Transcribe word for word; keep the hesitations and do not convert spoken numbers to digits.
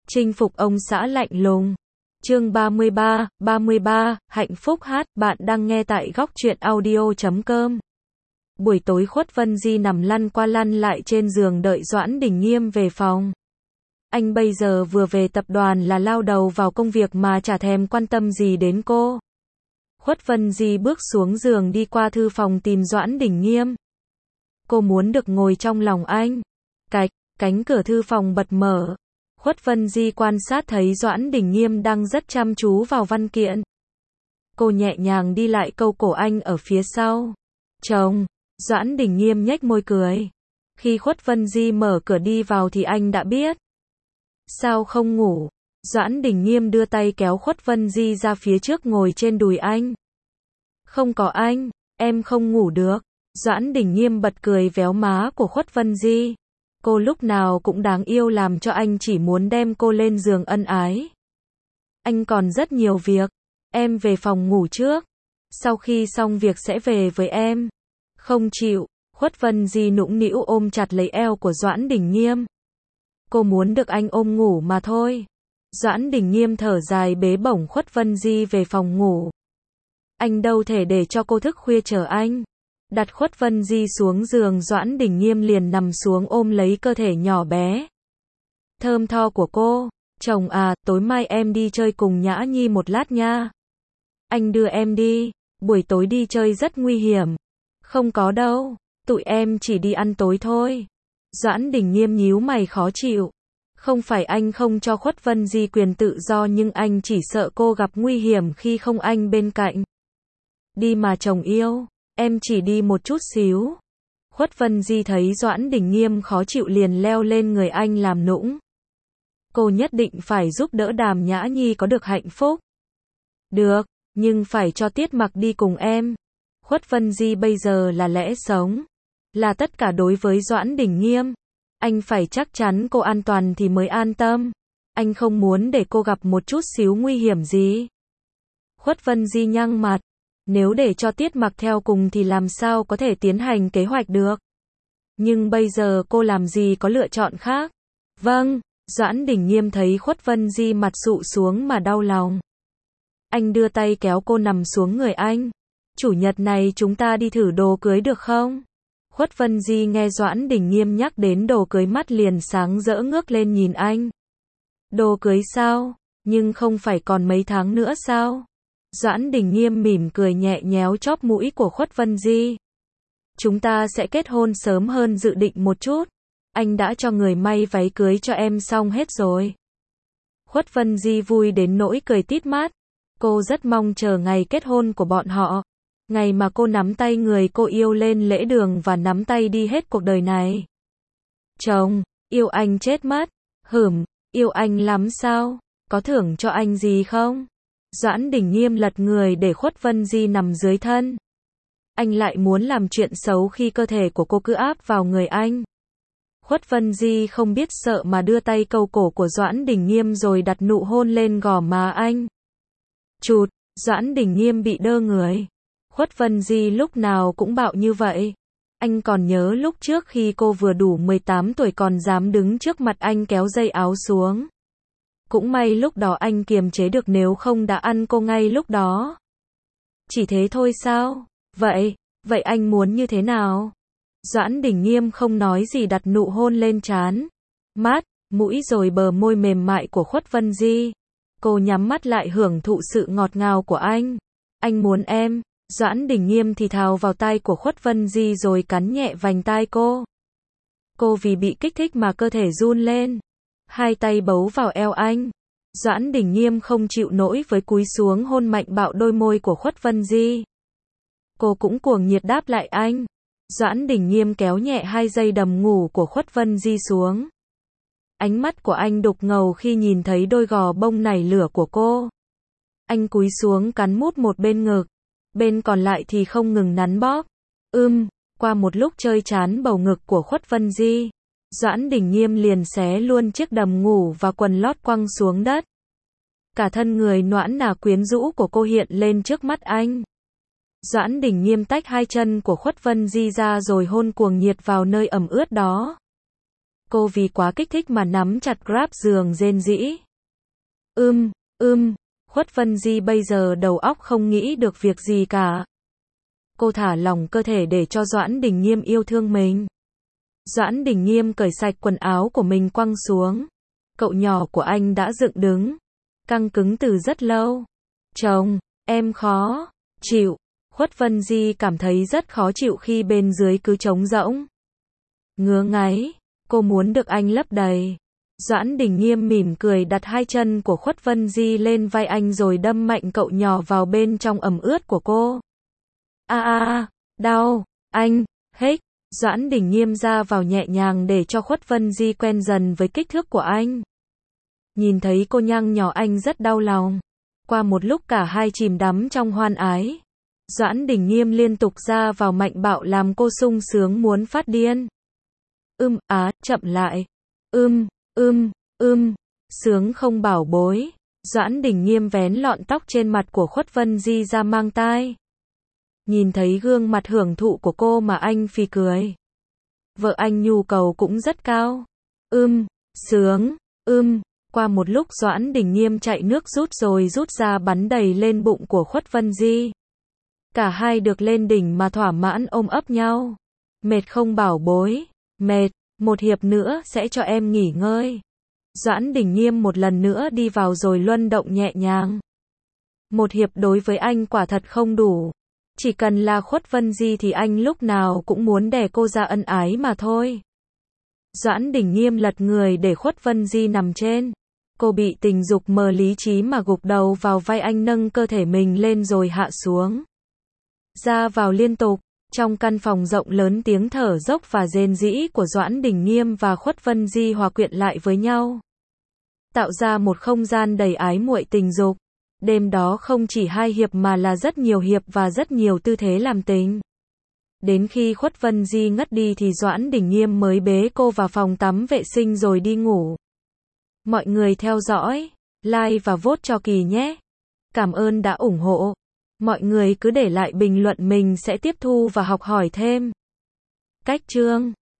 Chinh phục ông xã lạnh lùng. Chương ba mươi ba, ba mươi ba, hạnh phúc hát, bạn đang nghe tại góc truyện audio chấm com. Buổi tối Khuất Vân Di nằm lăn qua lăn lại trên giường đợi Doãn Đình Nghiêm về phòng. Anh bây giờ vừa về tập đoàn là lao đầu vào công việc mà chả thèm quan tâm gì đến cô. Khuất Vân Di bước xuống giường đi qua thư phòng tìm Doãn Đình Nghiêm. Cô muốn được ngồi trong lòng anh. Cạch, cánh cửa thư phòng bật mở. Khuất Vân Di quan sát thấy Doãn Đình Nghiêm đang rất chăm chú vào văn kiện. Cô nhẹ nhàng đi lại câu cổ anh ở phía sau. Chồng, Doãn Đình Nghiêm nhếch môi cười. Khi Khuất Vân Di mở cửa đi vào thì anh đã biết. Sao không ngủ? Doãn Đình Nghiêm đưa tay kéo Khuất Vân Di ra phía trước ngồi trên đùi anh. Không có anh, em không ngủ được. Doãn Đình Nghiêm bật cười véo má của Khuất Vân Di. Cô lúc nào cũng đáng yêu làm cho anh chỉ muốn đem cô lên giường ân ái. Anh còn rất nhiều việc. Em về phòng ngủ trước. Sau khi xong việc sẽ về với em. Không chịu. Khuất Vân Di nũng nĩu ôm chặt lấy eo của Doãn Đình Nghiêm. Cô muốn được anh ôm ngủ mà thôi. Doãn Đình Nghiêm thở dài bế bổng Khuất Vân Di về phòng ngủ. Anh đâu thể để cho cô thức khuya chờ anh. Đặt Khuất Vân Di xuống giường, Doãn Đình Nghiêm liền nằm xuống ôm lấy cơ thể nhỏ bé thơm tho của cô. Chồng à, tối mai em đi chơi cùng Nhã Nhi một lát nha. Anh đưa em đi. Buổi tối đi chơi rất nguy hiểm. Không có đâu, tụi em chỉ đi ăn tối thôi. Doãn Đình Nghiêm nhíu mày khó chịu. Không phải anh không cho Khuất Vân Di quyền tự do, nhưng anh chỉ sợ cô gặp nguy hiểm khi không anh bên cạnh. Đi mà chồng yêu. Em chỉ đi một chút xíu. Khuất Vân Di thấy Doãn Đình Nghiêm khó chịu liền leo lên người anh làm nũng. Cô nhất định phải giúp đỡ Đàm Nhã Nhi có được hạnh phúc. Được, nhưng phải cho Tiết Mặc đi cùng em. Khuất Vân Di bây giờ là lẽ sống, là tất cả đối với Doãn Đình Nghiêm. Anh phải chắc chắn cô an toàn thì mới an tâm. Anh không muốn để cô gặp một chút xíu nguy hiểm gì. Khuất Vân Di nhăn mặt. Nếu để cho Tiết Mặc theo cùng thì làm sao có thể tiến hành kế hoạch được. Nhưng bây giờ cô làm gì có lựa chọn khác. Vâng, Doãn Đình Nghiêm thấy Khuất Vân Di mặt sụ xuống mà đau lòng. Anh đưa tay kéo cô nằm xuống người anh. Chủ nhật này chúng ta đi thử đồ cưới được không? Khuất Vân Di nghe Doãn Đình Nghiêm nhắc đến đồ cưới mắt liền sáng rỡ ngước lên nhìn anh. Đồ cưới sao? Nhưng không phải còn mấy tháng nữa sao? Doãn Đình Nghiêm mỉm cười nhẹ nhéo chóp mũi của Khuất Vân Di. Chúng ta sẽ kết hôn sớm hơn dự định một chút. Anh đã cho người may váy cưới cho em xong hết rồi. Khuất Vân Di vui đến nỗi cười tít mắt. Cô rất mong chờ ngày kết hôn của bọn họ. Ngày mà cô nắm tay người cô yêu lên lễ đường và nắm tay đi hết cuộc đời này. Chồng, yêu anh chết mất. Hửm, yêu anh lắm sao? Có thưởng cho anh gì không? Doãn Đình Nghiêm lật người để Khuất Vân Di nằm dưới thân. Anh lại muốn làm chuyện xấu khi cơ thể của cô cứ áp vào người anh. Khuất Vân Di không biết sợ mà đưa tay câu cổ của Doãn Đình Nghiêm rồi đặt nụ hôn lên gò má anh. Chụt, Doãn Đình Nghiêm bị đơ người. Khuất Vân Di lúc nào cũng bạo như vậy. Anh còn nhớ lúc trước khi cô vừa đủ mười tám tuổi còn dám đứng trước mặt anh kéo dây áo xuống. Cũng may lúc đó anh kiềm chế được, nếu không đã ăn cô ngay lúc đó. Chỉ thế thôi sao? Vậy, vậy anh muốn như thế nào? Doãn Đình Nghiêm không nói gì đặt nụ hôn lên trán, mắt, mũi rồi bờ môi mềm mại của Khuất Vân Di. Cô nhắm mắt lại hưởng thụ sự ngọt ngào của anh. Anh muốn em. Doãn Đình Nghiêm thì thào vào tai của Khuất Vân Di rồi cắn nhẹ vành tai cô. Cô vì bị kích thích mà cơ thể run lên. Hai tay bấu vào eo anh. Doãn Đình Nghiêm không chịu nổi với cúi xuống hôn mạnh bạo đôi môi của Khuất Vân Di. Cô cũng cuồng nhiệt đáp lại anh. Doãn Đình Nghiêm kéo nhẹ hai dây đầm ngủ của Khuất Vân Di xuống. Ánh mắt của anh đục ngầu khi nhìn thấy đôi gò bông nảy lửa của cô. Anh cúi xuống cắn mút một bên ngực, bên còn lại thì không ngừng nắn bóp. Ưm, qua một lúc chơi chán bầu ngực của Khuất Vân Di, Doãn Đình Nghiêm liền xé luôn chiếc đầm ngủ và quần lót quăng xuống đất. Cả thân người nõn nà quyến rũ của cô hiện lên trước mắt anh. Doãn Đình Nghiêm tách hai chân của Khuất Vân Di ra rồi hôn cuồng nhiệt vào nơi ẩm ướt đó. Cô vì quá kích thích mà nắm chặt grab giường rên rỉ. Ưm, ưm, Khuất Vân Di bây giờ đầu óc không nghĩ được việc gì cả. Cô thả lỏng cơ thể để cho Doãn Đình Nghiêm yêu thương mình. Doãn Đình Nghiêm cởi sạch quần áo của mình quăng xuống. Cậu nhỏ của anh đã dựng đứng, căng cứng từ rất lâu. Chồng, em khó chịu. Khuất Vân Di cảm thấy rất khó chịu khi bên dưới cứ trống rỗng. Ngứa ngáy, cô muốn được anh lấp đầy. Doãn Đình Nghiêm mỉm cười đặt hai chân của Khuất Vân Di lên vai anh rồi đâm mạnh cậu nhỏ vào bên trong ẩm ướt của cô. A a a, đau, anh, hếch. Doãn Đình Nghiêm ra vào nhẹ nhàng để cho Khuất Vân Di quen dần với kích thước của anh. Nhìn thấy cô nhang nhỏ anh rất đau lòng. Qua một lúc cả hai chìm đắm trong hoan ái. Doãn Đình Nghiêm liên tục ra vào mạnh bạo làm cô sung sướng muốn phát điên. Ưm, á, chậm lại. Ưm, ưm, ưm, sướng không bảo bối. Doãn Đình Nghiêm vén lọn tóc trên mặt của Khuất Vân Di ra mang tai. Nhìn thấy gương mặt hưởng thụ của cô mà anh phì cười. Vợ anh nhu cầu cũng rất cao. Ưm, sướng, ưm. Qua một lúc Doãn Đình Nghiêm chạy nước rút rồi rút ra bắn đầy lên bụng của Khuất Vân Di. Cả hai được lên đỉnh mà thỏa mãn ôm ấp nhau. Mệt không bảo bối, mệt, một hiệp nữa sẽ cho em nghỉ ngơi. Doãn Đình Nghiêm một lần nữa đi vào rồi luân động nhẹ nhàng. Một hiệp đối với anh quả thật không đủ. Chỉ cần là Khuất Vân Di thì anh lúc nào cũng muốn đè cô ra ân ái mà thôi. Doãn Đình Nghiêm lật người để Khuất Vân Di nằm trên. Cô bị tình dục mờ lý trí mà gục đầu vào vai anh nâng cơ thể mình lên rồi hạ xuống. Ra vào liên tục, trong căn phòng rộng lớn tiếng thở dốc và rên rỉ của Doãn Đình Nghiêm và Khuất Vân Di hòa quyện lại với nhau. Tạo ra một không gian đầy ái muội tình dục. Đêm đó không chỉ hai hiệp mà là rất nhiều hiệp và rất nhiều tư thế làm tình. Đến khi Khuất Vân Di ngất đi thì Doãn Đình Nghiêm mới bế cô vào phòng tắm vệ sinh rồi đi ngủ. Mọi người theo dõi, like và vote cho Kỳ nhé. Cảm ơn đã ủng hộ. Mọi người cứ để lại bình luận mình sẽ tiếp thu và học hỏi thêm. Cách chương